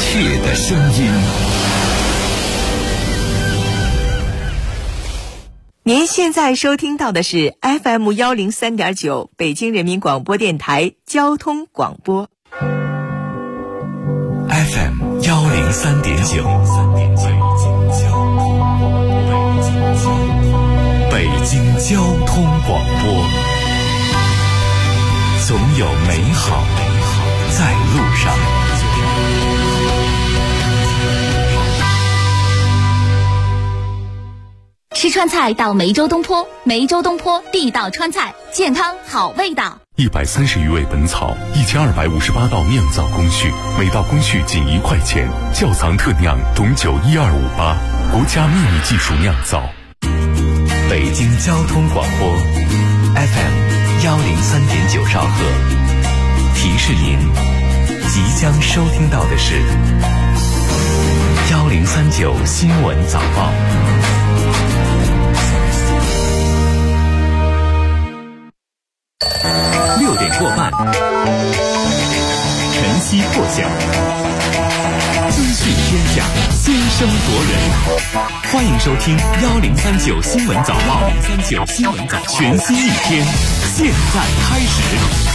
切的声音。 您现在收听到的是 FM 103.9北京人民广播电台交通广播。 FM 103.9，北京交通广播，总有美好在路上。 吃川菜到梅州东坡，梅州东坡地道川菜，健康好味道。 130余味本草，1258道酿造工序，每道工序仅1块钱。窖藏特酿董酒12588，国家秘密技术酿造。 北京交通广播 FM 103.9兆赫，提示您即将收听到的是1039新闻早报。6点过半，晨曦破晓，资讯天下，先声夺人。欢迎收听1039新闻早报，1039新闻早报，全新一天，现在开始。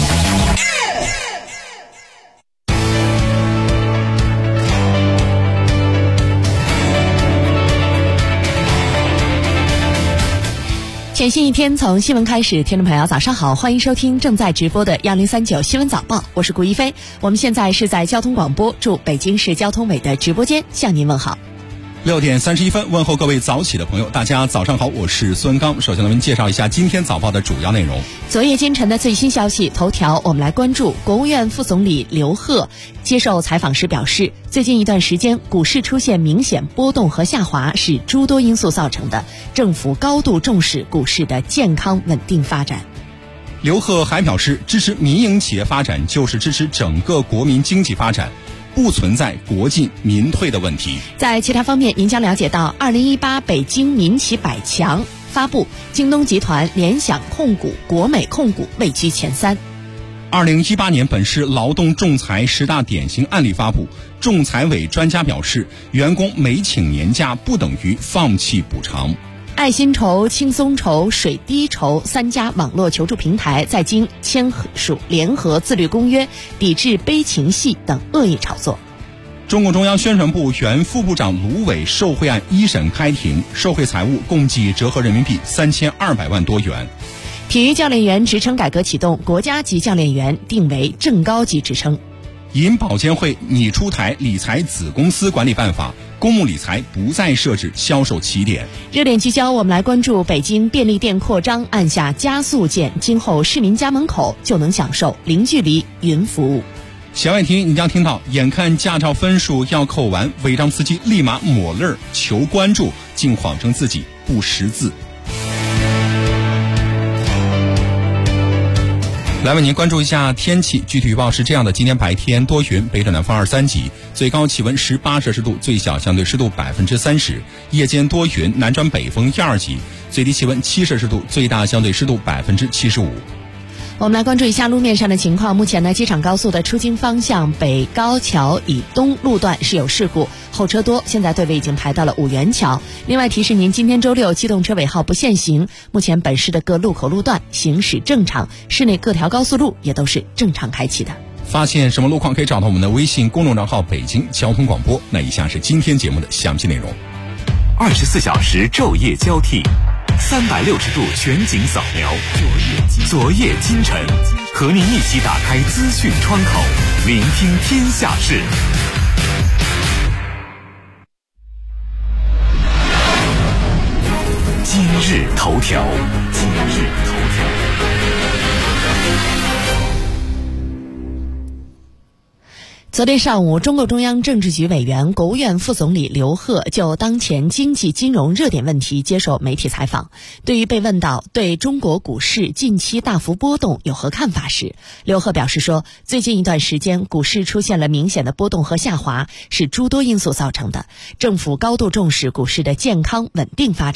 全新一天从新闻开始，听众朋友早上好，欢迎收听正在直播的1039新闻早报，我是顾一飞。我们现在是在交通广播驻北京市交通委的直播间向您问好。 6点31分，问候各位早起的朋友，大家早上好，我是孙刚。首先我们介绍一下今天早报的主要内容。 昨夜今晨的最新消息头条，我们来关注国务院副总理刘鹤接受采访时表示，最近一段时间股市出现明显波动和下滑是诸多因素造成的，政府高度重视股市的健康稳定发展。 刘鹤还表示，支持民营企业发展就是支持整个国民经济发展，不存在国进民退的问题。 在其他方面，您将了解到2018北京民企百强发布，京东集团、联想控股、国美控股位居前3。 2018年本市劳动仲裁10大典型案例发布，仲裁委专家表示，员工没请年假不等于放弃补偿。 爱心筹、轻松筹、水滴筹3家网络求助平台在京签署联合自律公约，抵制悲情戏等恶意炒作。 中共中央宣传部原副部长卢伟受贿案一审开庭，受贿财物共计折合人民币3200万多元。 体育教练员职称改革启动，国家级教练员定为正高级职称。 银保监会拟出台理财子公司管理办法，公募理财不再设置销售起点。 热点聚焦，我们来关注北京便利店扩张，按下加速键，今后市民家门口就能享受零距离云服务。 小外题你将听到，眼看驾照分数要扣完，违章司机立马抹泪求关注，竟谎称自己不识字。来为您关注一下天气，具体预报是这样的：今天白天多云，北转南风23级，最高气温18摄氏度，最小相对湿度30%；夜间多云，南转北风1、2级，最低气温7摄氏度，最大相对湿度75%。 我们来关注一下路面上的情况。目前呢，机场高速的出京方向北高桥以东路段是有事故，后车多，现在队尾已经排到了5元桥。另外提示您，今天周六机动车尾号不限行，目前本市的各路口路段行驶正常，市内各条高速路也都是正常开启的。 发现什么路况可以找到我们的微信公众账号北京交通广播。那以下是今天节目的详细内容。 24小时昼夜交替，360度全景扫描，昨夜今晨，和您一起打开资讯窗口，聆听天下事。今日头条。 昨天上午，中共中央政治局委员、国务院副总理刘鹤就当前经济金融热点问题接受媒体采访。对于被问到对中国股市近期大幅波动有何看法时，刘鹤表示说，最近一段时间股市出现了明显的波动和下滑，是诸多因素造成的，政府高度重视股市的健康稳定发展。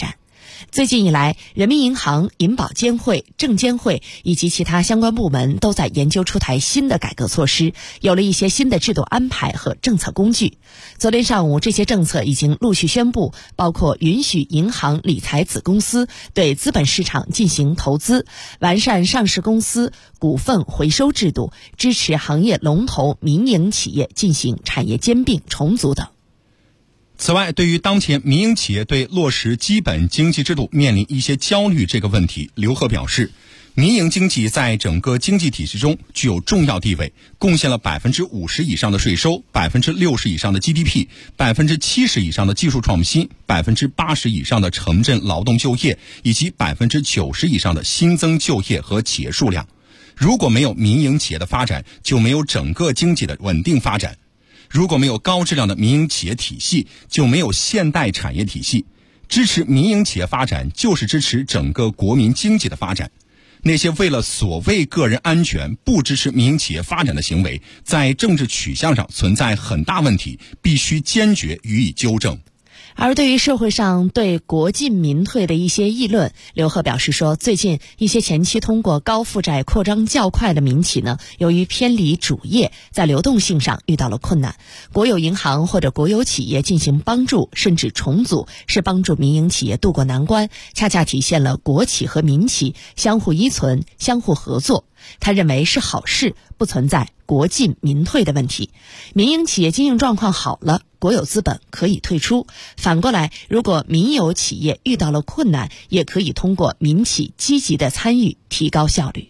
最近以来，人民银行、银保监会、证监会以及其他相关部门都在研究出台新的改革措施，有了一些新的制度安排和政策工具。昨天上午，这些政策已经陆续宣布，包括允许银行理财子公司对资本市场进行投资，完善上市公司股份回收制度，支持行业龙头民营企业进行产业兼并重组等。 此外，对于当前民营企业对落实基本经济制度面临一些焦虑这个问题，刘鹤表示，民营经济在整个经济体系中具有重要地位，贡献了50%以上的税收，60%以上的 GDP， 70%以上的技术创新，80%以上的城镇劳动就业，以及90%以上的新增就业和企业数量。如果没有民营企业的发展，就没有整个经济的稳定发展。如果没有高质量的民营企业体系，就没有现代产业体系。支持民营企业发展，就是支持整个国民经济的发展。那些为了所谓个人安全不支持民营企业发展的行为，在政治取向上存在很大问题，必须坚决予以纠正。 而对于社会上对国进民退的一些议论，刘鹤表示说，最近一些前期通过高负债扩张较快的民企呢，由于偏离主业，在流动性上遇到了困难。国有银行或者国有企业进行帮助甚至重组，是帮助民营企业渡过难关，恰恰体现了国企和民企相互依存、相互合作。他认为是好事，不存在国进民退的问题。民营企业经营状况好了，国有资本可以退出。反过来，如果民有企业遇到了困难，也可以通过民企积极的参与，提高效率。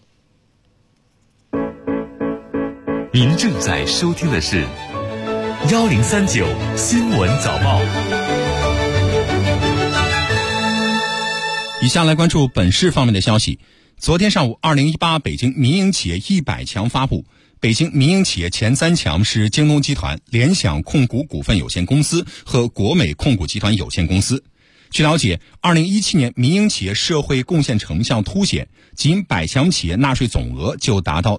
您正在收听的是1039新闻早报。 以下来关注本市方面的消息。昨天上午，2018北京民营企业100强发布，北京民营企业前3强是京东集团、联想控股股份有限公司和国美控股集团有限公司。据了解，2017年民营企业社会贡献成效凸显，仅100强企业纳税总额就达到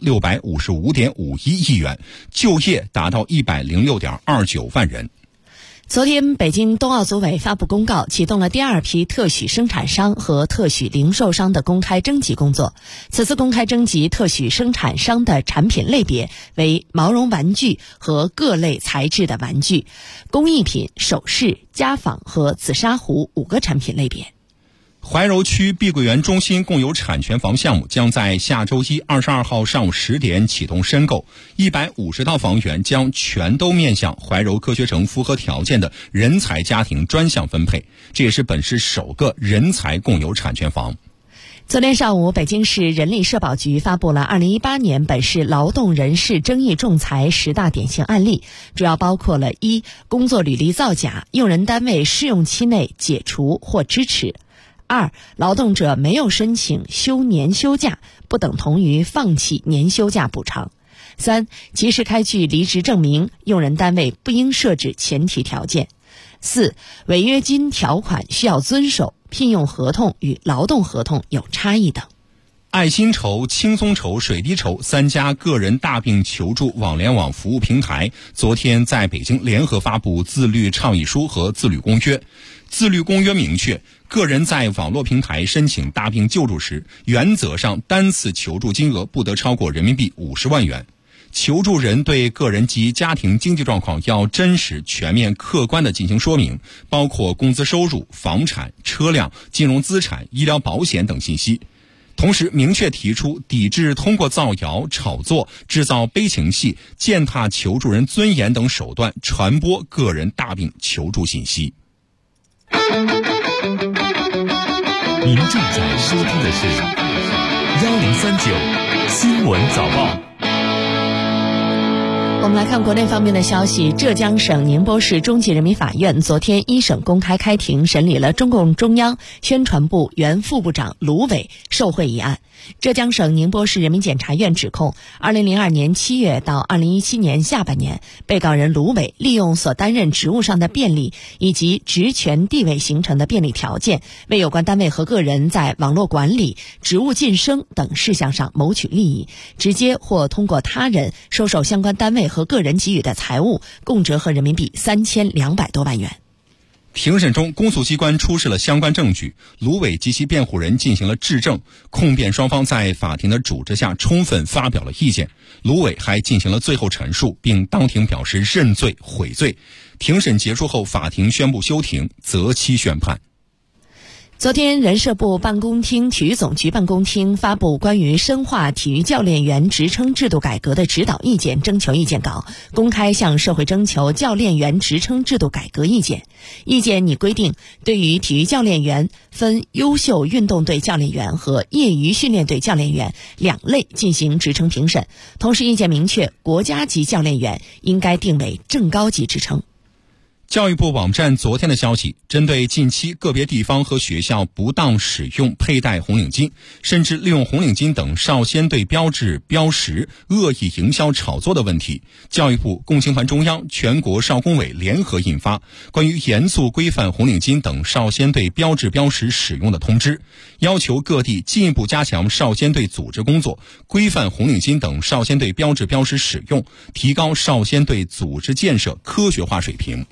655.51亿元，就业达到106.29万人。 昨天，北京冬奥组委发布公告，启动了第2批特许生产商和特许零售商的公开征集工作。此次公开征集特许生产商的产品类别为毛绒玩具和各类材质的玩具、工艺品、首饰、家纺和紫砂壶5个产品类别。 怀柔区碧桂园中心共有产权房项目将在下周一22号上午10点启动申购，150套房源将全都面向怀柔科学城符合条件的人才家庭专项分配，这也是本市首个人才共有产权房。 昨天上午，北京市人力社保局发布了2018年本市劳动人事争议仲裁10大典型案例，主要包括了1、工作履历造假，用人单位试用期内解除或支持；2、劳动者没有申请休年休假，不等同于放弃年休假补偿；3、及时开具离职证明，用人单位不应设置前提条件；4、违约金条款需要遵守，聘用合同与劳动合同有差异等。 爱心筹、轻松筹、水滴筹3家个人大病求助网联网服务平台昨天在北京联合发布自律倡议书和自律公约。自律公约明确，个人在网络平台申请大病救助时，原则上单次求助金额不得超过人民币50万元。求助人对个人及家庭经济状况要真实、全面、客观地进行说明，包括工资收入、房产、车辆、金融资产、医疗保险等信息。同时明确提出抵制通过造谣、炒作、制造悲情戏、践踏求助人尊严等手段传播个人大病求助信息。 您正在收听的是1039新闻早报。 我们来看国内方面的消息，浙江省宁波市中级人民法院昨天一审公开开庭审理了中共中央宣传部原副部长卢伟受贿一案。浙江省宁波市人民检察院指控，2002年7月到2017年下半年，被告人卢伟利用所担任职务上的便利以及职权地位形成的便利条件，为有关单位和个人在网络管理、职务晋升等事项上谋取利益，直接或通过他人收受相关单位和个人给予的财物，共折合人民币3200多万元。 庭审中，公诉机关出示了相关证据，卢伟及其辩护人进行了质证，控辩双方在法庭的主持下充分发表了意见。卢伟还进行了最后陈述，并当庭表示认罪悔罪。庭审结束后，法庭宣布休庭，择期宣判。 昨天，人社部办公厅、体育总局办公厅发布关于深化体育教练员职称制度改革的指导意见征求意见稿，公开向社会征求教练员职称制度改革意见。意见拟规定，对于体育教练员分优秀运动队教练员和业余训练队教练员两类进行职称评审。同时，意见明确，国家级教练员应该定为正高级职称。 教育部网站昨天的消息，针对近期个别地方和学校不当使用佩戴红领巾，甚至利用红领巾等少先队标志标识恶意营销炒作的问题，教育部、共青团中央、全国少工委联合印发关于严肃规范红领巾等少先队标志标识使用的通知，要求各地进一步加强少先队组织工作，规范红领巾等少先队标志标识使用，提高少先队组织建设科学化水平。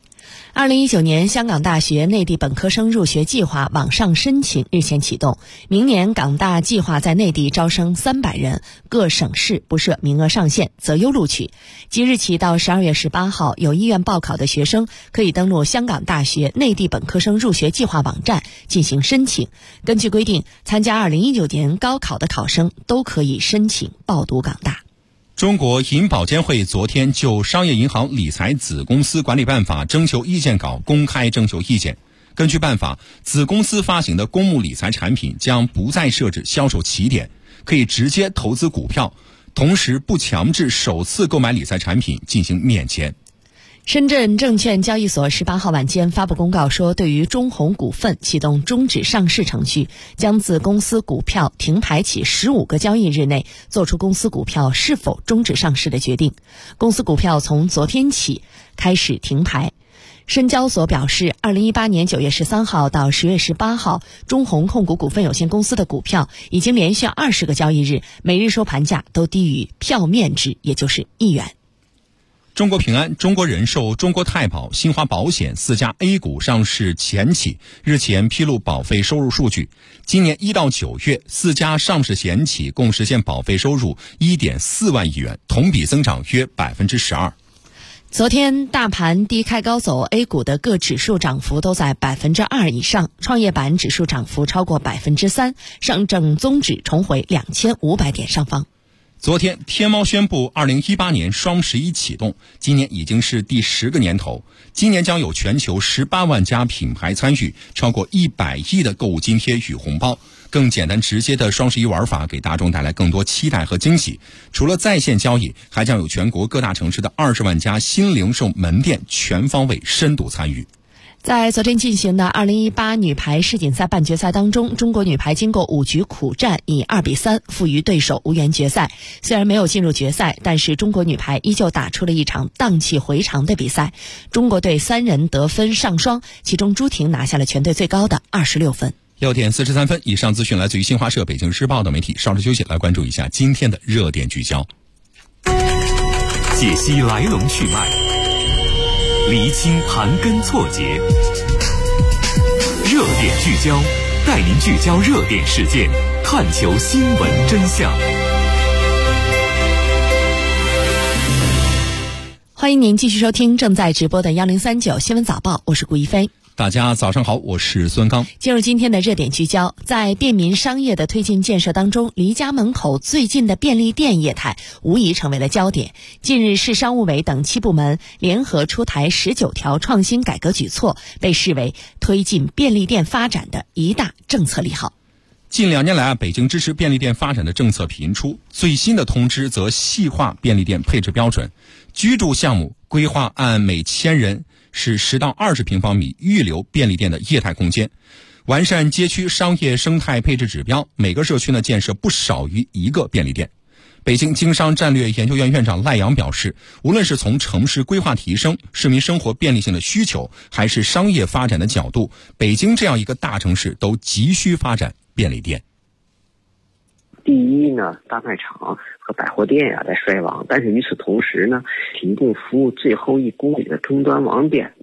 2019年香港大学内地本科生入学计划网上申请日前启动，明年港大计划在内地招生300人，各省市不设名额上限，择优录取。即日起到12月18号，有意愿报考的学生可以登录香港大学内地本科生入学计划网站进行申请。根据规定，参加2019年高考的考生都可以申请报读港大。 中国银保监会昨天就《商业银行理财子公司管理办法》征求意见稿公开征求意见。根据办法，子公司发行的公募理财产品将不再设置销售起点，可以直接投资股票，同时不强制首次购买理财产品进行免钱。 深圳证券交易所18号晚间发布公告说，对于中宏股份启动终止上市程序，将自公司股票停牌起15个交易日内做出公司股票是否终止上市的决定。公司股票从昨天起开始停牌。深交所表示，2018年9月13号到10月18号，中宏控股股份有限公司的股票已经连续20个交易日，每日收盘价都低于票面值，也就是1元。 中国平安、中国人寿、中国太保、新华保险4家 A 股上市前起日前披露保费收入数据，今年1到9月4家上市前起共实现保费收入 1.4 万亿元，同比增长约 12%。 昨天大盘低开高走， A 股的各指数涨幅都在 2% 以上，创业板指数涨幅超过 3%， 上证综指重回2500点上方。 昨天，天猫宣布2018年双11启动，今年已经是第10个年头。今年将有全球18万家品牌参与，超过100亿的购物津贴与红包。更简单直接的双11玩法给大众带来更多期待和惊喜。除了在线交易，还将有全国各大城市的20万家新零售门店全方位深度参与。 在昨天进行的2018女排世锦赛半决赛当中，中国女排经过5局苦战，以2-3负于对手，无缘决赛。虽然没有进入决赛，但是中国女排依旧打出了一场荡气回肠的比赛。中国队3人得分上双，其中朱婷拿下了全队最高的26分。 6点43分，以上资讯来自于新华社、北京日报的媒体。稍事休息，来关注一下今天的热点聚焦。 解析来龙去脉，厘清盘根错节，热点聚焦，带您聚焦热点事件，探求新闻真相。 欢迎您继续收听正在直播的1039新闻早报，我是顾一飞。 大家早上好，我是孙刚。 进入今天的热点聚焦，在便民商业的推进建设当中，离家门口最近的便利店业态无疑成为了焦点。近日，市商务委等7部门联合出台19条创新改革举措，被视为推进便利店发展的一大政策利好。 近2年来，北京支持便利店发展的政策频出，最新的通知则细化便利店配置标准，居住项目规划按每1000人是10到20平方米预留便利店的业态空间，完善街区商业生态配置指标，每个社区建设不少于1个便利店。北京经商战略研究院院长赖阳表示，无论是从城市规划提升、市民生活便利性的需求，还是商业发展的角度，北京这样一个大城市都急需发展便利店。 第一呢，大卖场和百货店在衰亡，但是与此同时呢，提供服务最后1公里的终端网点呢，它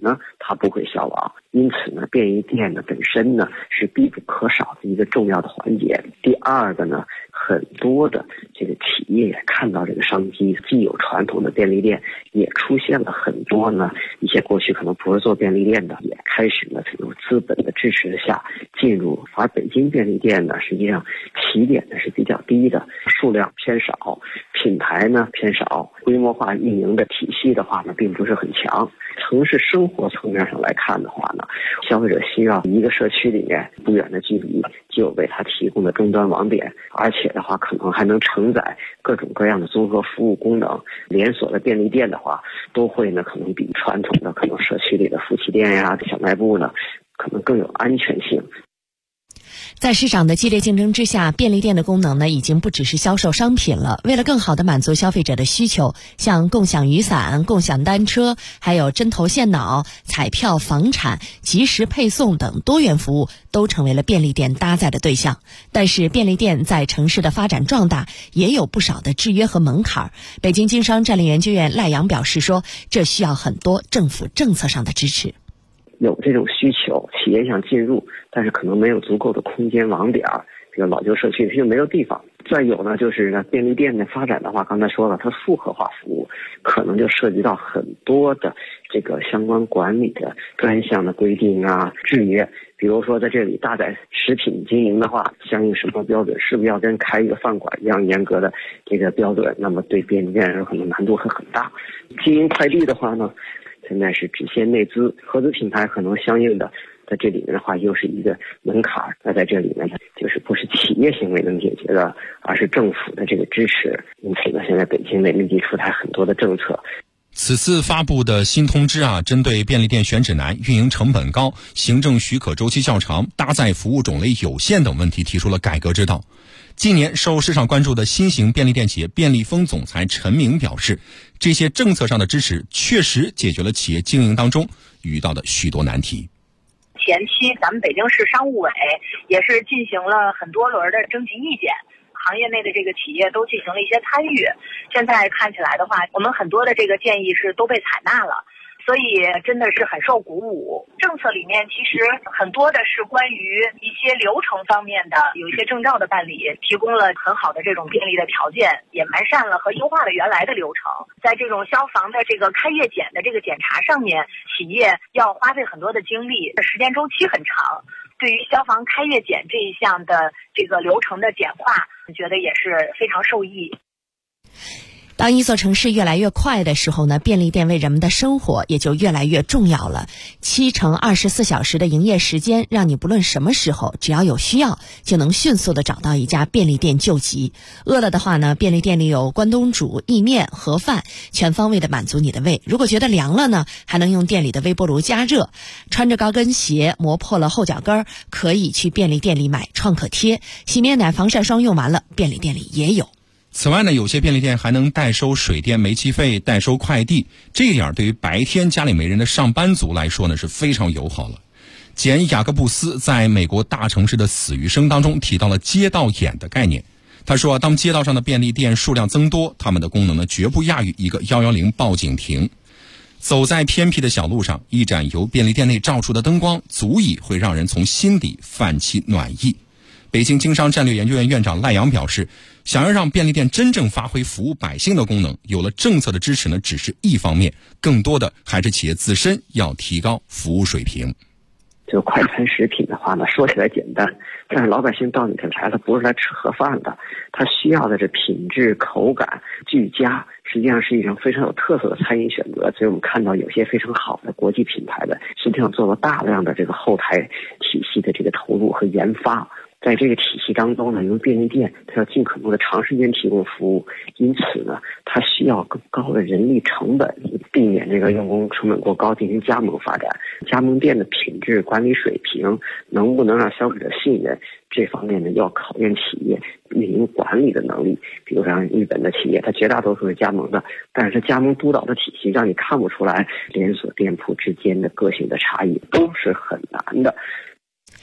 它不会消亡。因此呢，便利店呢本身呢是必不可少的一个重要的环节。第二个呢，很多的这个企业也看到这个商机，既有传统的便利店，也出现了很多呢一些过去可能不是做便利店的，也开始呢有资本的支持下进入。而北京便利店呢，实际上起点呢是比较低的，数量偏少，品牌呢偏少，规模化运营的体系的话呢并不是很强。城市生活层面上来看的话呢，消费者需要一个社区里面不远的距离就有为他提供的终端网点，而且的话可能还能承载各种各样的综合服务功能。连锁的便利店的话，都会呢可能比传统的可能社区里的夫妻店呀、小卖部呢，可能更有安全性。 在市场的激烈竞争之下，便利店的功能呢，已经不只是销售商品了。为了更好地满足消费者的需求，像共享雨伞、共享单车，还有针头线脑、彩票、房产、即时配送等多元服务，都成为了便利店搭载的对象。但是，便利店在城市的发展壮大，也有不少的制约和门槛。北京经商战略研究院赖阳表示说，这需要很多政府政策上的支持。 有这种需求，企业想进入，但是可能没有足够的空间网点，比如老旧社区就没有地方。再有呢，就是呢便利店的发展的话，刚才说了，它复合化服务可能就涉及到很多的这个相关管理的专项的规定啊、制约。比如说在这里大载食品经营的话，相应什么标准，是不是要跟开一个饭馆一样严格的这个标准？那么对便利店可能难度会很大。经营快递的话呢，现在是只限内资，合资品牌可能相应的在这里面的话又是一个门槛。那在这里面就是不是企业行为能解决的，而是政府的这个支持。因此呢，现在北京立即出台很多的政策。 此次发布的新通知针对便利店选址难、运营成本高、行政许可周期较长、搭载服务种类有限等问题提出了改革之道。近年受市场关注的新型便利店企业便利蜂总裁陈明表示，这些政策上的支持确实解决了企业经营当中遇到的许多难题。 前期咱们北京市商务委也是进行了很多轮的征集意见，行业内的这个企业都进行了一些参与。现在看起来的话，我们很多的这个建议是都被采纳了，所以真的是很受鼓舞。政策里面其实很多的是关于一些流程方面的，有一些证照的办理，提供了很好的这种便利的条件，也完善了和优化了原来的流程。在这种消防的这个开业检的这个检查上面，企业要花费很多的精力，时间周期很长。对于消防开业检这一项的这个流程的简化，我觉得也是非常受益。 当一座城市越来越快的时候呢，便利店为人们的生活也就越来越重要了。7×24小时的营业时间，让你不论什么时候，只要有需要，就能迅速的找到一家便利店救急。饿了的话呢，便利店里有关东煮、意面、盒饭，全方位的满足你的胃。如果觉得凉了呢，还能用店里的微波炉加热。穿着高跟鞋磨破了后脚跟，可以去便利店里买创可贴。洗面奶、防晒霜用完了，便利店里也有。 此外呢，有些便利店还能代收水电煤气费、代收快递，这一点对于白天家里没人的上班族来说呢是非常友好了。简·雅各布斯在美国大城市的死与生当中提到了街道眼的概念。他说当街道上的便利店数量增多，他们的功能呢绝不亚于一个110报警亭。走在偏僻的小路上，一盏由便利店内照出的灯光足以会让人从心底泛起暖意。北京经商战略研究院院长赖阳表示，想要让便利店真正发挥服务百姓的功能，有了政策的支持呢，只是一方面，更多的还是企业自身要提高服务水平。 就快餐食品的话呢，说起来简单，但是老百姓到你这来，他不是来吃盒饭的，他需要的这品质、口感、俱佳，实际上是一种非常有特色的餐饮选择。所以我们看到有些非常好的国际品牌的，实际上做了大量的这个后台体系的这个投入和研发。在这个体系当中呢，因为便利店它要尽可能的长时间提供服务，因此呢，它需要更高的人力成本，避免这个用工成本过高，进行加盟发展。加盟店的品质管理水平能不能让消费者信任，这方面呢要考验企业运营管理的能力。比如像日本的企业，它绝大多数是加盟的，但是加盟督导的体系让你看不出来连锁店铺之间的个性的差异，都是很难的。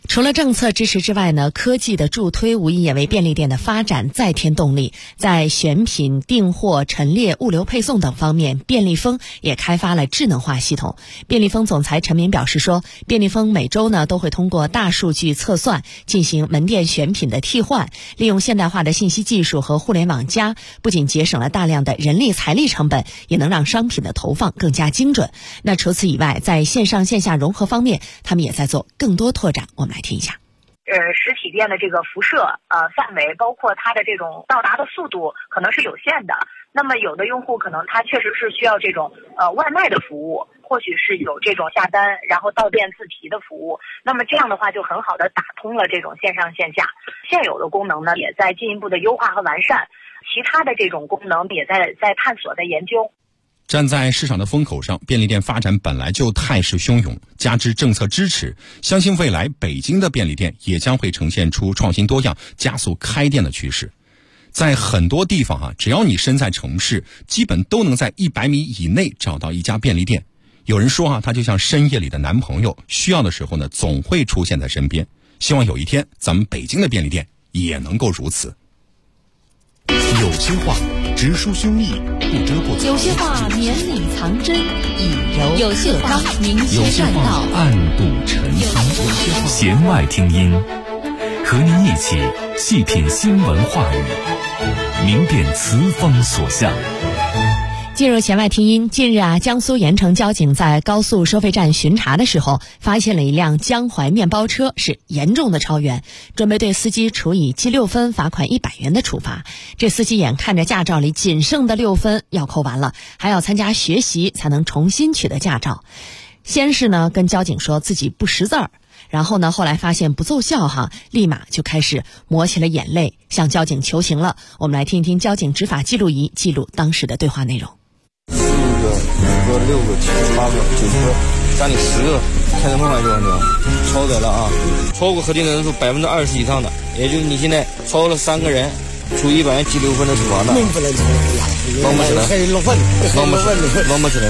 除了政策支持之外呢，科技的助推无疑也为便利店的发展再添动力。在选品、订货、陈列、物流配送等方面，便利蜂也开发了智能化系统。便利蜂总裁陈敏表示说，便利蜂每周呢都会通过大数据测算进行门店选品的替换，利用现代化的信息技术和互联网加，不仅节省了大量的人力财力成本，也能让商品的投放更加精准。那除此以外，在线上线下融合方面，他们也在做更多拓展。我们来听一下。 实体店的这个辐射范围，包括它的这种到达的速度可能是有限的。那么有的用户可能他确实是需要这种外卖的服务，或许是有这种下单然后到店自提的服务。那么这样的话就很好的打通了这种线上线下。现有的功能呢也在进一步的优化和完善，其他的这种功能也在探索在研究。 站在市场的风口上，便利店发展本来就态势汹涌，加之政策支持，相信未来北京的便利店也将会呈现出创新多样、加速开店的趋势。在很多地方只要你身在城市，基本都能在100米以内找到一家便利店。有人说它就像深夜里的男朋友，需要的时候呢总会出现在身边。希望有一天咱们北京的便利店也能够如此。 有些话直抒胸臆，不遮不藏； 有些话绵里藏针，以柔有些话明有些确栈道， 话暗度陈仓。 弦外听音，和您一起细品新闻话语，明辨词风所向。 进入弦外听音。近日江苏盐城交警在高速收费站巡查的时候，发现了一辆江淮面包车是严重的超员，准备对司机处以记6分、罚款100元的处罚。这司机眼看着驾照里仅剩的6分要扣完了，还要参加学习才能重新取得驾照。先是呢跟交警说自己不识字儿，然后呢后来发现不奏效立马就开始抹起了眼泪，向交警求情了。我们来听一听交警执法记录仪记录当时的对话内容。 4个、5个、6个、7个、8个、9个，加你10个，开成500多万条，超载了啊！超过核定的人数20%以上的，也就是你现在超了3个人，处100元记6分的处罚的。弄不起来，弄不起来。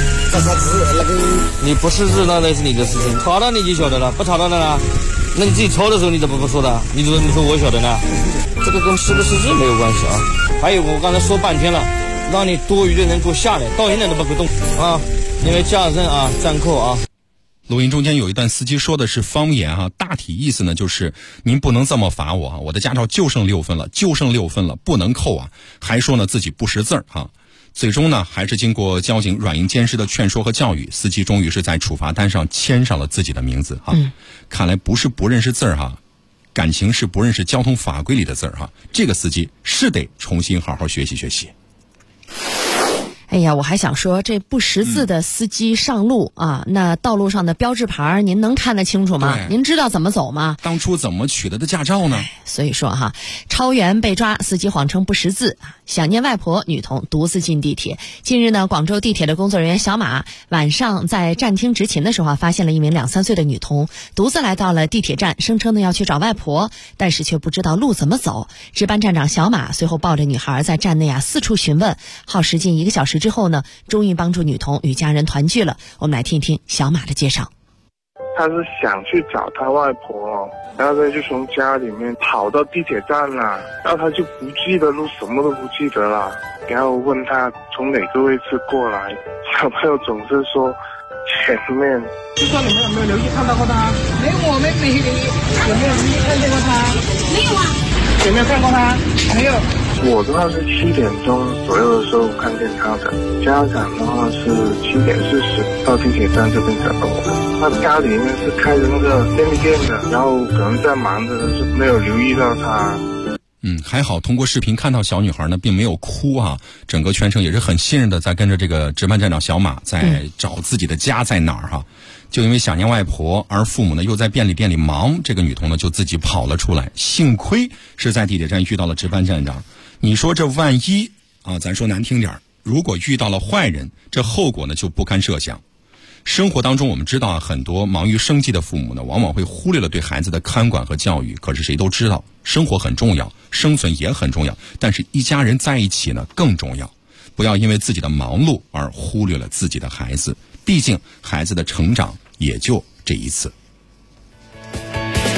你不识字那是你的事情，查到你就晓得了，不查到的呢？那你自己抄的时候你怎么不说的？你说我晓得呢？这个跟识不识字没有关系啊。还有我刚才说半天了。让你多余的人给我下来，到现在都不会动啊！因为驾驶证暂扣啊。 录音中间有一段司机说的是方言大体意思呢就是您不能这么罚我我的驾照就剩6分了，不能扣还说呢自己不识字儿最终呢还是经过交警软硬兼施的劝说和教育，司机终于是在处罚单上签上了自己的名字看来不是不认识字儿感情是不认识交通法规里的字儿这个司机是得重新好好学习学习。 哎呀，我还想说，这不识字的司机上路那道路上的标志牌您能看得清楚吗？您知道怎么走吗？ 当初怎么取得的驾照呢？ 所以说超员被抓，司机谎称不识字，想念外婆，女童独自进地铁。近日呢，广州地铁的工作人员小马晚上在站厅执勤的时候发现了一名2、3岁的女童独自来到了地铁站，声称呢要去找外婆，但是却不知道路怎么走。值班站长小马随后抱着女孩在站内四处询问，耗时近1个小时之后呢，终于帮助女童与家人团聚了。我们来听听小马的介绍。 他是想去找他外婆，然后他就从家里面跑到地铁站了，然后他就不记得路，什么都不记得了。然后问他从哪个位置过来，小朋友总是说前面。 就说你们有没有留意看到过他？没有，我们没留意。有没有留意看见过他？没有啊。有没有看过他？没有。 我的话是7点钟左右的时候看见他的，家长的话是7点40到地铁站这边找到我的。他家里面是开着那个便利店的，然后可能在忙着的，是没有留意到他。 还好通过视频看到小女孩呢并没有哭整个全程也是很信任的在跟着这个值班站长小马在找自己的家在哪儿就因为想念外婆，而父母呢又在便利店里忙，这个女童呢就自己跑了出来，幸亏是在地铁站遇到了值班站长。你说这万一咱说难听点，如果遇到了坏人，这后果呢就不堪设想。生活当中我们知道很多忙于生计的父母呢往往会忽略了对孩子的看管和教育，可是谁都知道生活很重要，生存也很重要，但是一家人在一起呢更重要。不要因为自己的忙碌而忽略了自己的孩子，毕竟孩子的成长也就这一次。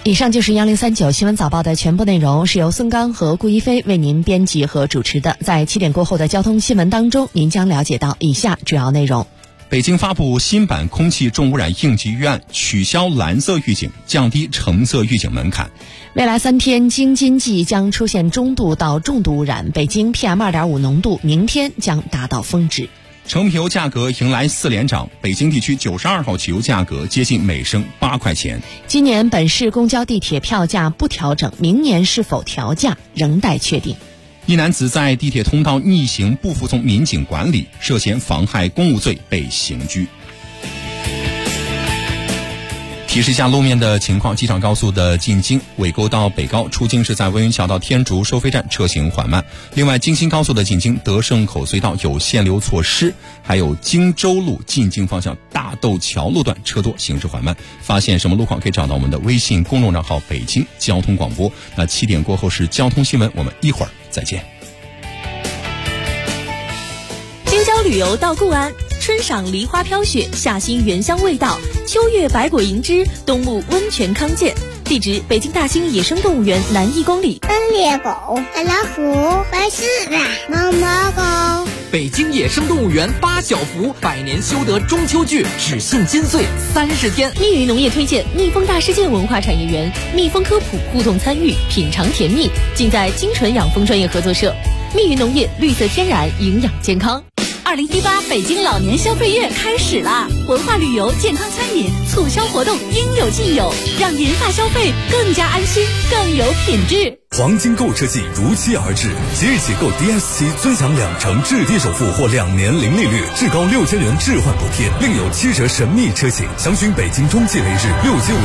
以上就是1039新闻早报的全部内容，是由孙刚和顾一飞为您编辑和主持的。在7点过后的交通新闻当中，您将了解到以下主要内容。 北京发布新版空气重污染应急预案，取消蓝色预警，降低橙色预警门槛。 未来3天京津冀将出现中度到重度污染，北京 PM2.5 浓度明天将达到峰值。 成品油价格迎来4连涨，北京地区92号汽油价格接近每升8块钱。 今年本市公交地铁票价不调整，明年是否调价仍待确定。 一男子在地铁通道逆行不服从民警管理，涉嫌妨害公务罪被刑拘。提示一下路面的情况，机场高速的进京尾沟到北高出京是在温榆桥到天竺收费站车行缓慢。另外京新高速的进京德胜口隧道有限流措施，还有荆州路进京方向大窦桥路段车多行驶缓慢。发现什么路况可以找到我们的微信公众账号北京交通广播。那7点过后是交通新闻，我们一会儿再见。 京郊旅游到固安，春赏梨花飘雪，夏欣原香味道，秋月百果迎之，冬沐温泉康健。地址：北京大兴野生动物园南1公里。 猎狗、大老虎、白狮子、毛毛狗。 北京野生动物园8小福百年修得中秋剧只庆金岁30天。 密云农业推荐蜜蜂大世界文化产业园，蜜蜂科普互动参与，品尝甜蜜，尽在精纯养蜂专业合作社。密云农业，绿色天然，营养健康。2018北京老年消费月开始啦！文化旅游、健康餐饮促销活动应有尽有，让银发消费更加安心，更有品质。 黄金购车季如期而至，即日起购 DS7尊享2成置地首付或2年零利率，至高6000元置换补贴，另有7折神秘车型。详询北京中汽雷士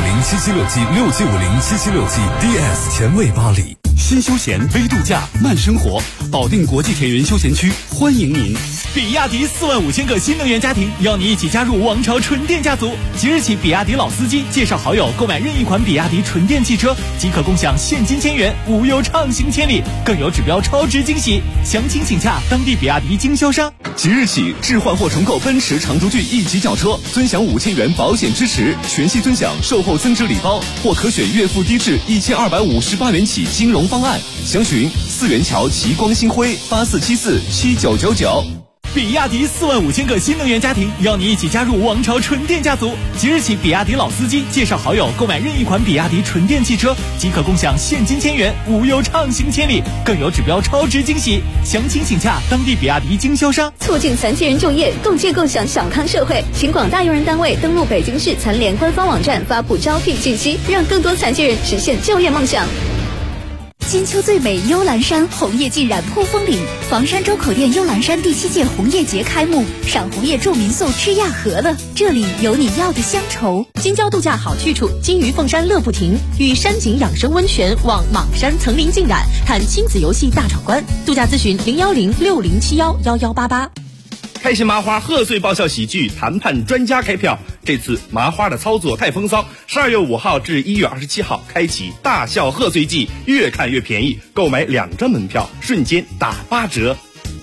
675077676767 DS 前卫巴黎。 新休闲微度假慢生活，保定国际田园休闲区欢迎您。 比亚迪45000个新能源家庭邀你一起加入王朝纯电家族。即日起，比亚迪老司机介绍好友购买任意款比亚迪纯电汽车，即可共享现金1000元，无忧畅行千里，更有指标超值惊喜。详情请洽当地比亚迪经销商。 即日起，置换或重购奔驰长轴距1级轿车，尊享5000元保险支持，全系尊享售后增值礼包，或可选月付低至1258元起金融方案。详询4元桥齐光星辉84747999。 比亚迪45000个新能源家庭邀你一起加入王朝纯电家族。即日起，比亚迪老司机介绍好友购买任意款比亚迪纯电汽车，即可共享现金1000元，无忧畅行千里，更有指标超值惊喜。详情请洽当地比亚迪经销商。 促进残疾人就业，共建共享小康社会，请广大用人单位登录北京市残联官方网站发布招聘信息，让更多残疾人实现就业梦想。金秋最美幽兰山，红叶尽染扑风岭。房山周口店幽兰山第7届红叶节开幕，赏红叶住民宿吃亚河了，这里有你要的乡愁。京郊度假好去处，金鱼凤山乐不停，与山景养生温泉望莽山层林尽染，谈亲子游戏大闯关。度假咨询01060711188。 开心麻花贺岁爆笑喜剧谈判专家开票，这次麻花的操作太风骚，12月5号至1月27号开启大笑贺岁季，越看越便宜，购买2张门票瞬间打8折。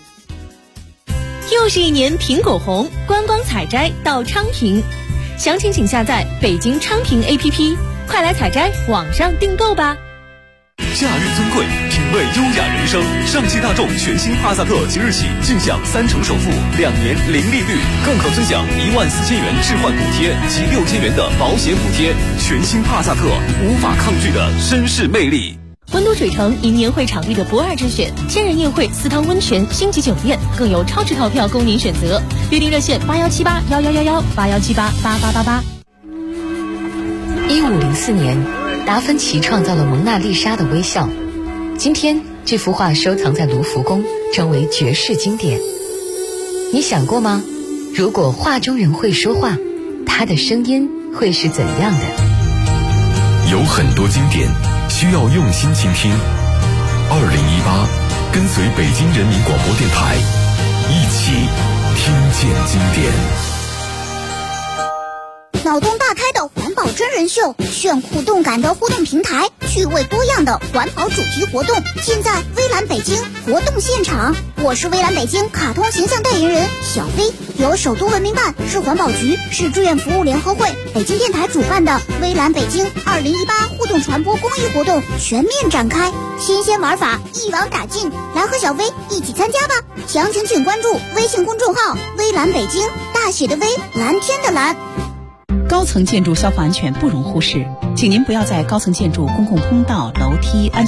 又是一年苹果红，观光采摘到昌平，详情请下载北京昌平 APP， 快来采摘，网上订购吧。 假日尊贵，品味优雅人生。上汽大众全新帕萨特即日起尽享3成首付，2年零利率，更可尊享14000元置换补贴及6000元的保险补贴。全新帕萨特，无法抗拒的绅士魅力。 温都水城迎年会场地的不二之选，千人宴会、4汤温泉、星级酒店，更有超值套票供您选择。约定热线8178111181788888。 1504年，达芬奇创造了蒙娜丽莎的微笑。今天，这幅画收藏在卢浮宫，成为绝世经典。你想过吗？如果画中人会说话，他的声音会是怎样的？ 有很多经典需要用心倾听。2018，跟随北京人民广播电台，一起听见经典。 脑洞大开的环保保真人秀，炫酷动感的互动平台，趣味多样的环保主题活动，尽在微蓝北京活动现场。我是微蓝北京卡通形象代言人小飞，由首都文明办、市环保局、市志愿服务联合会、北京电台主办的微蓝北京2018互动传播公益活动全面展开，新鲜玩法一网打尽，来和小飞一起参加吧！详情请关注微信公众号微蓝北京，大写的微，蓝天的蓝。 高层建筑消防安全不容忽视，请您不要在高层建筑公共通道、楼梯、安全